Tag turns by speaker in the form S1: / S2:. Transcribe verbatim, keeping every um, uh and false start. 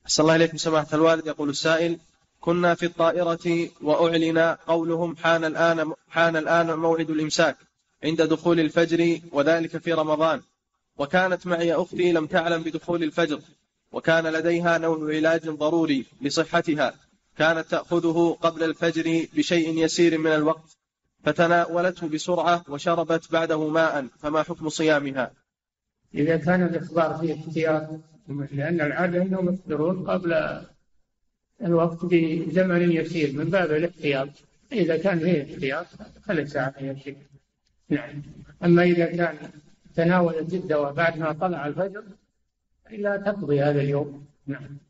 S1: أحسن الله إليكم سماحة الوالد. يقول السائل: كنا في الطائرة وأعلن قولهم حان الآن, حان الآن موعد الإمساك عند دخول الفجر، وذلك في رمضان، وكانت معي أختي لم تعلم بدخول الفجر، وكان لديها نوع علاج ضروري لصحتها كانت تأخذه قبل الفجر بشيء يسير من الوقت، فتناولته بسرعة وشربت بعده ماء، فما حكم صيامها؟
S2: إذا كان الإخبار فيه احتياط، لأن العادة أنهم يفطرون قبل الوقت بزمن يسير من باب الاحتياط. إذا كان فيه احتياط فليس عليه شيء. نعم. أما إذا كان تناول الدواء بعد ما طلع الفجر إلا تقضي هذا اليوم. نعم.